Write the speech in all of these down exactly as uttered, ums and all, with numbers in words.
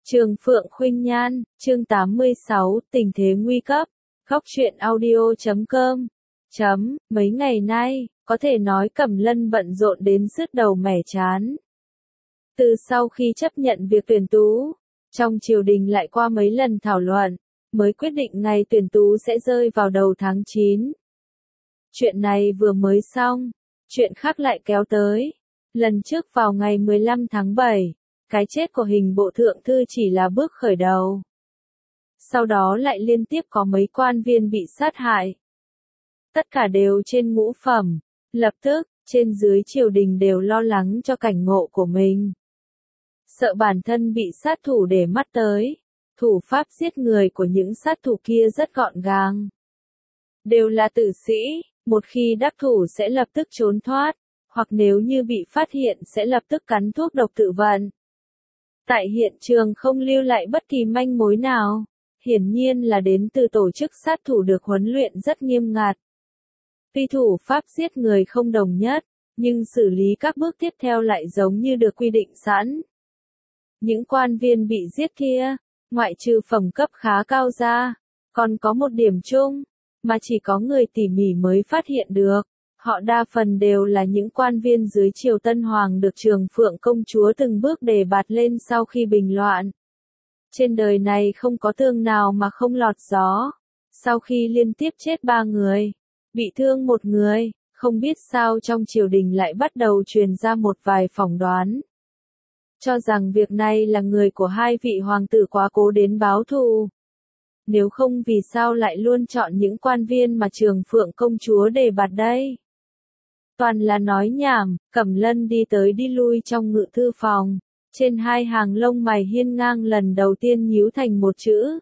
Trường Phượng Khuynh Nhan, chương tám mươi sáu, tình thế nguy cấp. Góc truyện audio chấm com. Chấm, mấy ngày nay, có thể nói Cẩm Lân bận rộn đến sứt đầu mẻ chán. Từ sau khi chấp nhận việc tuyển tú, trong triều đình lại qua mấy lần thảo luận, mới quyết định ngày tuyển tú sẽ rơi vào đầu tháng chín. Chuyện này vừa mới xong, chuyện khác lại kéo tới. Lần trước vào ngày mười lăm tháng bảy, cái chết của hình bộ thượng thư chỉ là bước khởi đầu. Sau đó lại liên tiếp có mấy quan viên bị sát hại. Tất cả đều trên ngũ phẩm, lập tức, trên dưới triều đình đều lo lắng cho cảnh ngộ của mình. Sợ bản thân bị sát thủ để mắt tới, thủ pháp giết người của những sát thủ kia rất gọn gàng. Đều là tử sĩ, một khi đắc thủ sẽ lập tức trốn thoát, hoặc nếu như bị phát hiện sẽ lập tức cắn thuốc độc tự vận. Tại hiện trường không lưu lại bất kỳ manh mối nào, hiển nhiên là đến từ tổ chức sát thủ được huấn luyện rất nghiêm ngặt. Tuy thủ pháp giết người không đồng nhất, nhưng xử lý các bước tiếp theo lại giống như được quy định sẵn. Những quan viên bị giết kia, ngoại trừ phẩm cấp khá cao ra, còn có một điểm chung, mà chỉ có người tỉ mỉ mới phát hiện được. Họ đa phần đều là những quan viên dưới triều Tân Hoàng được Trường Phượng công chúa từng bước đề bạt lên sau khi bình loạn. Trên đời này không có thương nào mà không lọt gió. Sau khi liên tiếp chết ba người, bị thương một người, không biết sao trong triều đình lại bắt đầu truyền ra một vài phỏng đoán. Cho rằng việc này là người của hai vị hoàng tử quá cố đến báo thù. Nếu không vì sao lại luôn chọn những quan viên mà Trường Phượng công chúa đề bạt đây? Toàn là nói nhảm. Cẩm Lân đi tới đi lui trong ngự thư phòng, trên hai hàng lông mày hiên ngang lần đầu tiên nhíu thành một chữ.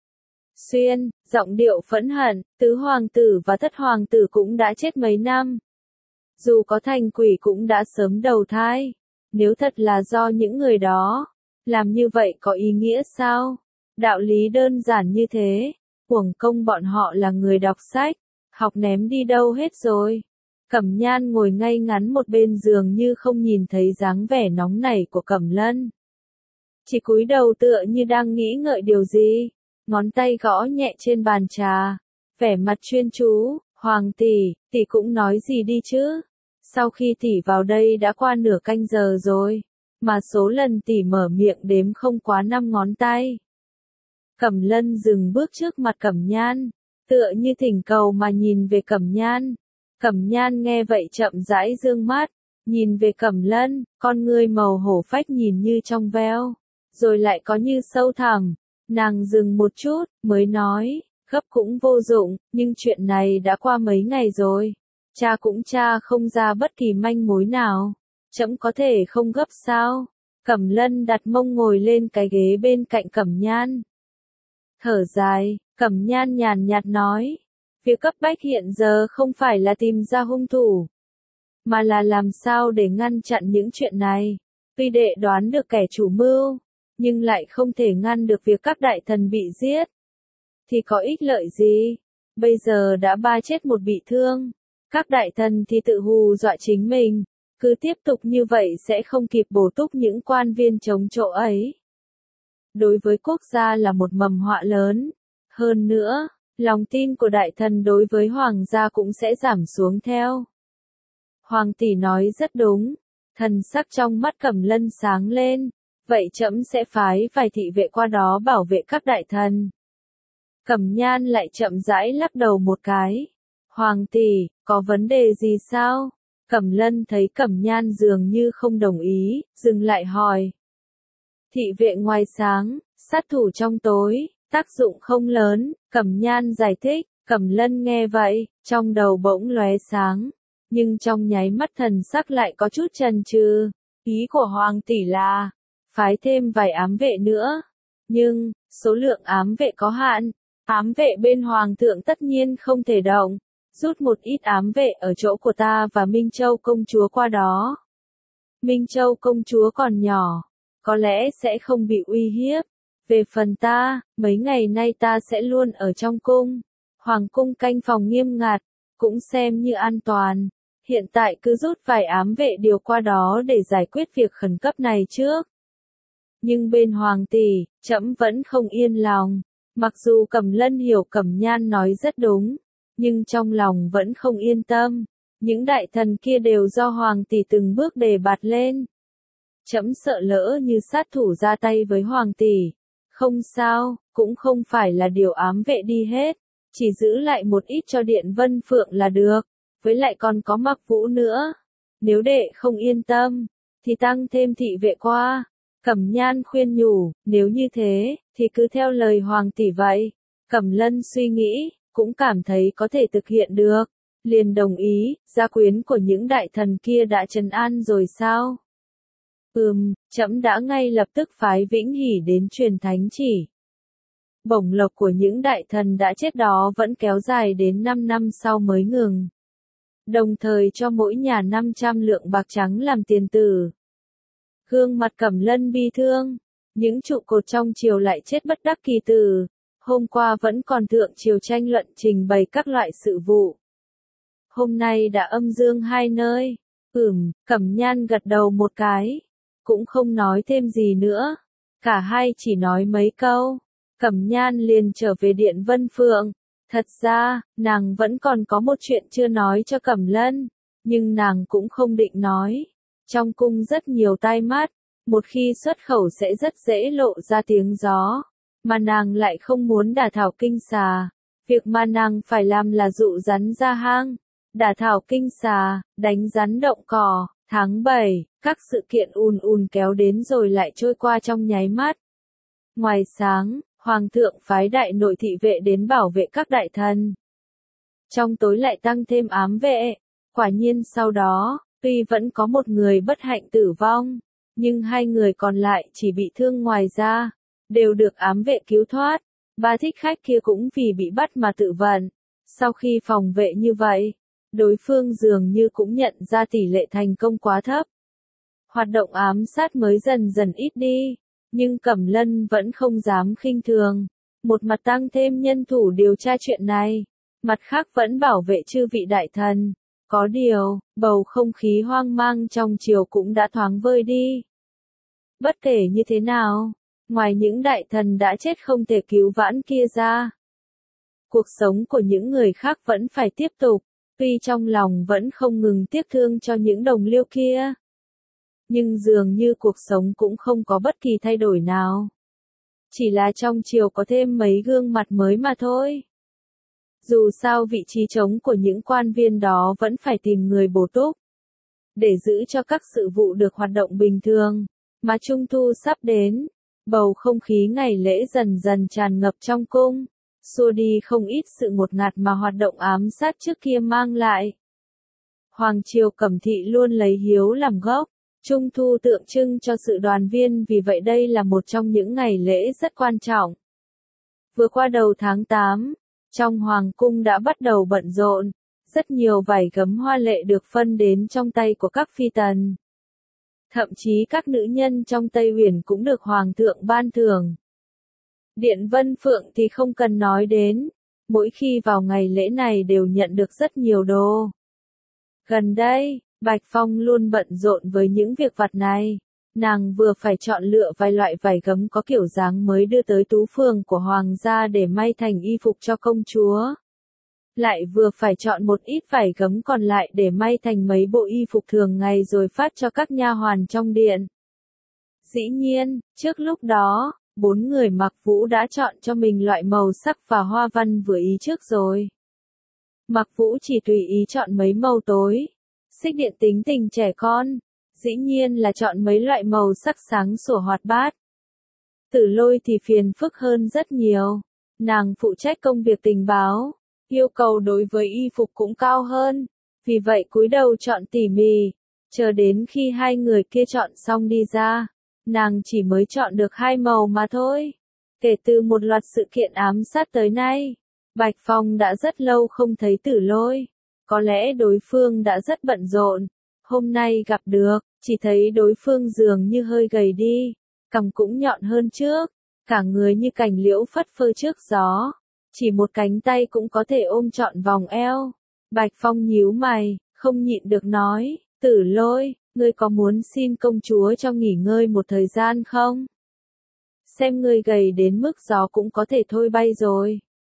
Xuyên, giọng điệu phẫn hận, tứ hoàng tử và thất hoàng tử cũng đã chết mấy năm. Dù có thành quỷ cũng đã sớm đầu thai. Nếu thật là do những người đó, làm như vậy có ý nghĩa sao? Đạo lý đơn giản như thế, uổng công bọn họ là người đọc sách, học ném đi đâu hết rồi. Cẩm Nhan ngồi ngay ngắn một bên giường như không nhìn thấy dáng vẻ nóng nảy của Cẩm Lân. Chỉ cúi đầu tựa như đang nghĩ ngợi điều gì, ngón tay gõ nhẹ trên bàn trà, vẻ mặt chuyên chú. Hoàng tỷ, tỷ cũng nói gì đi chứ? Sau khi tỷ vào đây đã qua nửa canh giờ rồi, mà số lần tỷ mở miệng đếm không quá năm ngón tay. Cẩm Lân dừng bước trước mặt Cẩm Nhan, tựa như thỉnh cầu mà nhìn về Cẩm Nhan. Cẩm Nhan nghe vậy chậm rãi dương mắt, nhìn về Cẩm Lân, con ngươi màu hổ phách nhìn như trong veo, rồi lại có như sâu thẳm. Nàng dừng một chút, mới nói, gấp cũng vô dụng, nhưng chuyện này đã qua mấy ngày rồi. Cha cũng tra không ra bất kỳ manh mối nào. Trẫm có thể không gấp sao? Cẩm Lân đặt mông ngồi lên cái ghế bên cạnh Cẩm Nhan. Thở dài, Cẩm Nhan nhàn nhạt nói. Việc cấp bách hiện giờ không phải là tìm ra hung thủ, mà là làm sao để ngăn chặn những chuyện này. Tuy đệ đoán được kẻ chủ mưu, nhưng lại không thể ngăn được việc các đại thần bị giết. Thì có ích lợi gì? Bây giờ đã ba chết một bị thương. Các đại thần thì tự hù dọa chính mình. Cứ tiếp tục như vậy sẽ không kịp bổ túc những quan viên chống chỗ ấy. Đối với quốc gia là một mầm họa lớn. Hơn nữa, lòng tin của đại thần đối với hoàng gia cũng sẽ giảm xuống theo. Hoàng tỷ nói rất đúng. Thần sắc trong mắt Cẩm Lân sáng lên. Vậy trẫm sẽ phái vài thị vệ qua đó bảo vệ các đại thần. Cẩm Nhan lại chậm rãi lắc đầu một cái. Hoàng tỷ, có vấn đề gì sao? Cẩm Lân thấy Cẩm Nhan dường như không đồng ý, dừng lại hỏi. Thị vệ ngoài sáng, sát thủ trong tối, tác dụng không lớn. Cẩm Nhan giải thích. Cẩm Lân nghe vậy, trong đầu bỗng lóe sáng, nhưng trong nháy mắt thần sắc lại có chút chần chừ. Ý của hoàng tỷ là phái thêm vài ám vệ nữa, nhưng số lượng ám vệ có hạn. Ám vệ bên hoàng thượng tất nhiên không thể động. Rút một ít ám vệ ở chỗ của ta và Minh Châu công chúa qua đó. Minh Châu công chúa còn nhỏ, có lẽ sẽ không bị uy hiếp. Về phần ta, mấy ngày nay ta sẽ luôn ở trong cung. Hoàng cung canh phòng nghiêm ngặt, cũng xem như an toàn. Hiện tại cứ rút vài ám vệ điều qua đó để giải quyết việc khẩn cấp này trước. Nhưng bên Hoàng tỷ, trẫm vẫn không yên lòng. Mặc dù Cẩm Lân hiểu Cẩm Nhan nói rất đúng, nhưng trong lòng vẫn không yên tâm. Những đại thần kia đều do Hoàng tỷ từng bước đề bạt lên. Trẫm sợ lỡ như sát thủ ra tay với Hoàng tỷ. Không sao, cũng không phải là điều ám vệ đi hết, chỉ giữ lại một ít cho Điện Vân Phượng là được, với lại còn có Mặc Vũ nữa. Nếu đệ không yên tâm, thì tăng thêm thị vệ qua. Cẩm Nhan khuyên nhủ, nếu như thế, thì cứ theo lời Hoàng tỷ vậy. Cẩm Lân suy nghĩ, cũng cảm thấy có thể thực hiện được, liền đồng ý. Gia quyến của những đại thần kia đã trấn an rồi sao? Ừm, trẫm đã ngay lập tức phái Vĩnh Hỷ đến truyền thánh chỉ. Bổng lộc của những đại thần đã chết đó vẫn kéo dài đến năm năm sau mới ngừng. Đồng thời cho mỗi nhà năm trăm lượng bạc trắng làm tiền tử. Gương mặt Cẩm Lân bi thương, những trụ cột trong triều lại chết bất đắc kỳ tử. Hôm qua vẫn còn thượng triều tranh luận trình bày các loại sự vụ. Hôm nay đã âm dương hai nơi. Ừm, Cẩm Nhan gật đầu một cái, cũng không nói thêm gì nữa. Cả hai chỉ nói mấy câu, Cẩm Nhan liền trở về Điện Vân Phượng. Thật ra, nàng vẫn còn có một chuyện chưa nói cho Cẩm Lân, nhưng nàng cũng không định nói. Trong cung rất nhiều tai mắt, một khi xuất khẩu sẽ rất dễ lộ ra tiếng gió, mà nàng lại không muốn đả thảo kinh xà. Việc mà nàng phải làm là dụ rắn ra hang, đả thảo kinh xà, đánh rắn động cỏ. Tháng bảy, các sự kiện ùn ùn kéo đến rồi lại trôi qua trong nháy mắt. Ngoài sáng, Hoàng thượng phái đại nội thị vệ đến bảo vệ các đại thần. Trong tối lại tăng thêm ám vệ. Quả nhiên sau đó, tuy vẫn có một người bất hạnh tử vong, nhưng hai người còn lại chỉ bị thương ngoài da, đều được ám vệ cứu thoát. Ba thích khách kia cũng vì bị bắt mà tự vận. Sau khi phòng vệ như vậy, đối phương dường như cũng nhận ra tỷ lệ thành công quá thấp. Hoạt động ám sát mới dần dần ít đi, nhưng Cẩm Lân vẫn không dám khinh thường. Một mặt tăng thêm nhân thủ điều tra chuyện này, mặt khác vẫn bảo vệ chư vị đại thần. Có điều, bầu không khí hoang mang trong triều cũng đã thoáng vơi đi. Bất kể như thế nào, ngoài những đại thần đã chết không thể cứu vãn kia ra, cuộc sống của những người khác vẫn phải tiếp tục. Tuy trong lòng vẫn không ngừng tiếc thương cho những đồng liêu kia, nhưng dường như cuộc sống cũng không có bất kỳ thay đổi nào. Chỉ là trong triều có thêm mấy gương mặt mới mà thôi. Dù sao vị trí trống của những quan viên đó vẫn phải tìm người bổ túc, để giữ cho các sự vụ được hoạt động bình thường. Mà Trung Thu sắp đến, bầu không khí ngày lễ dần dần tràn ngập trong cung, xua đi không ít sự ngột ngạt mà hoạt động ám sát trước kia mang lại. Hoàng triều Cẩm Thị luôn lấy hiếu làm gốc, Trung Thu tượng trưng cho sự đoàn viên, vì vậy đây là một trong những ngày lễ rất quan trọng. Vừa qua đầu tháng tám, trong Hoàng cung đã bắt đầu bận rộn, rất nhiều vải gấm hoa lệ được phân đến trong tay của các phi tần. Thậm chí các nữ nhân trong Tây Huyền cũng được Hoàng thượng ban thưởng. Điện Vân Phượng thì không cần nói đến, mỗi khi vào ngày lễ này đều nhận được rất nhiều đồ. Gần đây, Bạch Phong luôn bận rộn với những việc vặt này. Nàng vừa phải chọn lựa vài loại vải gấm có kiểu dáng mới đưa tới tú phường của Hoàng gia để may thành y phục cho công chúa. Lại vừa phải chọn một ít vải gấm còn lại để may thành mấy bộ y phục thường ngày rồi phát cho các nha hoàn trong điện. Dĩ nhiên, trước lúc đó, bốn người Mặc Vũ đã chọn cho mình loại màu sắc và hoa văn vừa ý trước rồi. Mặc Vũ chỉ tùy ý chọn mấy màu tối. Xích Điện tính tình trẻ con, dĩ nhiên là chọn mấy loại màu sắc sáng sủa hoạt bát. Tử Lôi thì phiền phức hơn rất nhiều. Nàng phụ trách công việc tình báo, yêu cầu đối với y phục cũng cao hơn, vì vậy cúi đầu chọn tỉ mỉ, chờ đến khi hai người kia chọn xong đi ra, nàng chỉ mới chọn được hai màu mà thôi. Kể từ một loạt sự kiện ám sát tới nay, Bạch Phong đã rất lâu không thấy Tử Lôi. Có lẽ đối phương đã rất bận rộn, hôm nay gặp được, chỉ thấy đối phương dường như hơi gầy đi, cằm cũng nhọn hơn trước, cả người như cành liễu phất phơ trước gió, chỉ một cánh tay cũng có thể ôm trọn vòng eo. Bạch Phong nhíu mày, không nhịn được nói, Tử Lôi, ngươi có muốn xin công chúa cho nghỉ ngơi một thời gian không? xem ngươi gầy đến mức gió cũng có thể thôi bay rồi.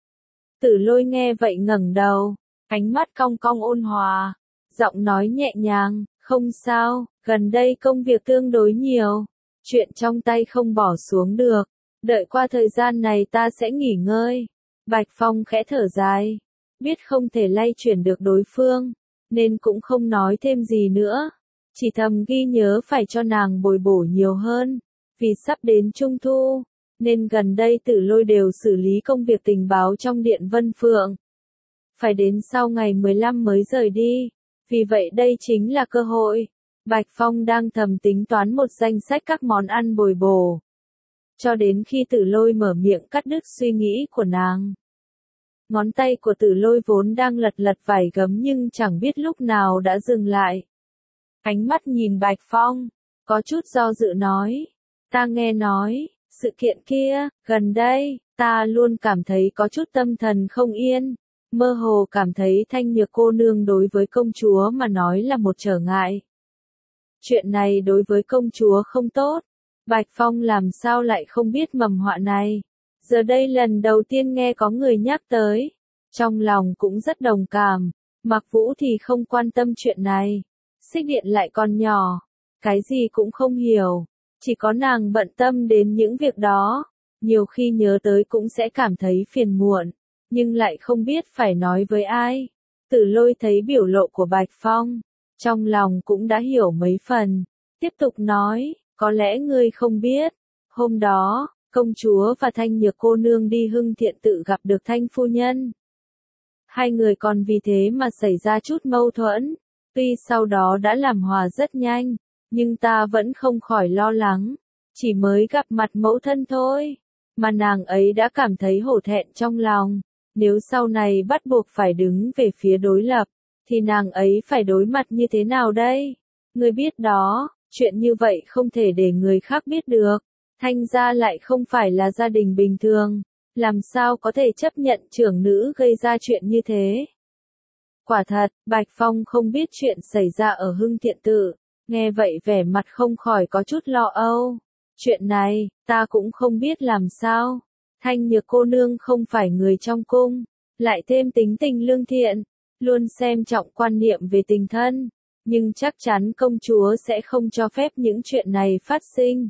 Tử Lôi nghe vậy ngẩng đầu, ánh mắt cong cong ôn hòa, giọng nói nhẹ nhàng, không sao, gần đây công việc tương đối nhiều, chuyện trong tay không bỏ xuống được, đợi qua thời gian này ta sẽ nghỉ ngơi. Bạch Phong khẽ thở dài, biết không thể lay chuyển được đối phương, nên cũng không nói thêm gì nữa, chỉ thầm ghi nhớ phải cho nàng bồi bổ nhiều hơn, vì sắp đến Trung Thu, nên gần đây Tử Lôi đều xử lý công việc tình báo trong Điện Vân Phượng. Phải đến sau ngày mười lăm mới rời đi, vì vậy đây chính là cơ hội. Bạch Phong đang thầm tính toán một danh sách các món ăn bồi bổ. Cho đến khi Tử Lôi mở miệng cắt đứt suy nghĩ của nàng. Ngón tay của Tử Lôi vốn đang lật lật vải gấm nhưng chẳng biết lúc nào đã dừng lại. Ánh mắt nhìn Bạch Phong, có chút do dự nói, ta nghe nói, sự kiện kia, gần đây, ta luôn cảm thấy có chút tâm thần không yên, mơ hồ cảm thấy Thanh Nhược cô nương đối với công chúa mà nói là một trở ngại. Chuyện này đối với công chúa không tốt, Bạch Phong làm sao lại không biết mầm họa này, giờ đây lần đầu tiên nghe có người nhắc tới, trong lòng cũng rất đồng cảm, Mặc Vũ thì không quan tâm chuyện này, Xích Điện lại còn nhỏ, cái gì cũng không hiểu. Chỉ có nàng bận tâm đến những việc đó, nhiều khi nhớ tới cũng sẽ cảm thấy phiền muộn, nhưng lại không biết phải nói với ai. Tử Lôi thấy biểu lộ của Bạch Phong, trong lòng cũng đã hiểu mấy phần, tiếp tục nói, có lẽ ngươi không biết, hôm đó, công chúa và Thanh Nhược cô nương đi Hưng Thiện tự gặp được Thanh phu nhân. Hai người còn vì thế mà xảy ra chút mâu thuẫn, tuy sau đó đã làm hòa rất nhanh. Nhưng ta vẫn không khỏi lo lắng, chỉ mới gặp mặt mẫu thân thôi, mà nàng ấy đã cảm thấy hổ thẹn trong lòng, nếu sau này bắt buộc phải đứng về phía đối lập, thì nàng ấy phải đối mặt như thế nào đây? Ngươi biết đó, chuyện như vậy không thể để người khác biết được, Thanh gia lại không phải là gia đình bình thường, làm sao có thể chấp nhận trưởng nữ gây ra chuyện như thế? Quả thật, Bạch Phong không biết chuyện xảy ra ở Hưng Thiện tự. Nghe vậy vẻ mặt không khỏi có chút lo âu. Chuyện này, ta cũng không biết làm sao. Thanh Nhược cô nương không phải người trong cung, lại thêm tính tình lương thiện, luôn xem trọng quan niệm về tình thân, nhưng chắc chắn công chúa sẽ không cho phép những chuyện này phát sinh.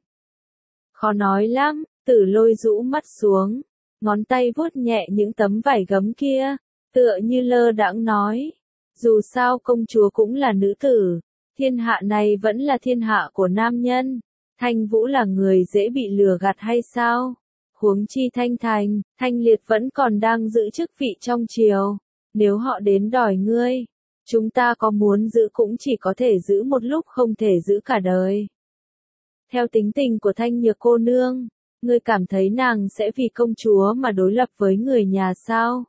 Khó nói lắm, Tử Lôi rũ mắt xuống, ngón tay vuốt nhẹ những tấm vải gấm kia, tựa như lơ đãng nói, dù sao công chúa cũng là nữ tử. Thiên hạ này vẫn là thiên hạ của nam nhân, Thanh Vũ là người dễ bị lừa gạt hay sao? Huống chi Thanh Thành, Thanh Liệt vẫn còn đang giữ chức vị trong triều, nếu họ đến đòi ngươi, chúng ta có muốn giữ cũng chỉ có thể giữ một lúc không thể giữ cả đời. Theo tính tình của Thanh Nhược cô nương, ngươi cảm thấy nàng sẽ vì công chúa mà đối lập với người nhà sao?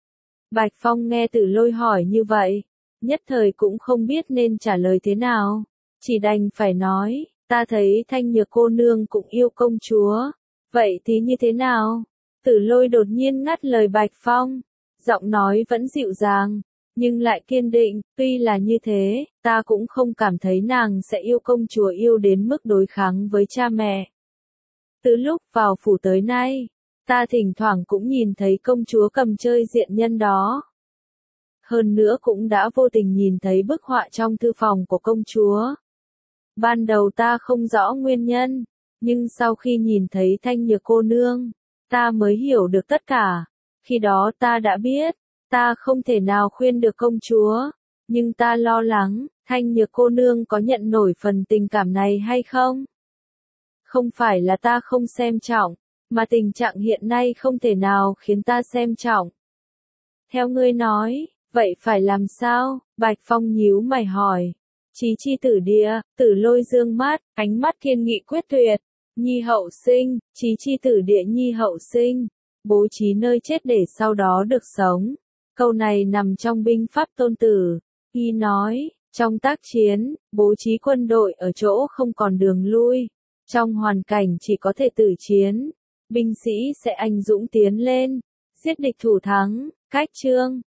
Bạch Phong nghe Tử Lôi hỏi như vậy, nhất thời cũng không biết nên trả lời thế nào, chỉ đành phải nói, ta thấy Thanh Nhược cô nương cũng yêu công chúa, vậy thì như thế nào? Tử Lôi đột nhiên ngắt lời Bạch Phong, giọng nói vẫn dịu dàng, nhưng lại kiên định, tuy là như thế, ta cũng không cảm thấy nàng sẽ yêu công chúa yêu đến mức đối kháng với cha mẹ. Từ lúc vào phủ tới nay, ta thỉnh thoảng cũng nhìn thấy công chúa cầm chơi diện nhân đó. Hơn nữa cũng đã vô tình nhìn thấy bức họa trong thư phòng của công chúa. Ban đầu ta không rõ nguyên nhân, nhưng sau khi nhìn thấy Thanh Nhược cô nương, ta mới hiểu được tất cả. Khi đó ta đã biết, ta không thể nào khuyên được công chúa, nhưng ta lo lắng, Thanh Nhược cô nương có nhận nổi phần tình cảm này hay không? Không phải là ta không xem trọng, mà tình trạng hiện nay không thể nào khiến ta xem trọng. Theo ngươi nói, vậy phải làm sao? Bạch Phong nhíu mày hỏi. Chí chi tử địa, Tử Lôi dương mắt, ánh mắt kiên nghị quyết tuyệt. Nhi hậu sinh, chí chi tử địa nhi hậu sinh, bố trí nơi chết để sau đó được sống. Câu này nằm trong binh pháp Tôn Tử. Y nói, trong tác chiến, bố trí quân đội ở chỗ không còn đường lui. Trong hoàn cảnh chỉ có thể tử chiến, binh sĩ sẽ anh dũng tiến lên, giết địch thủ thắng. Cách chương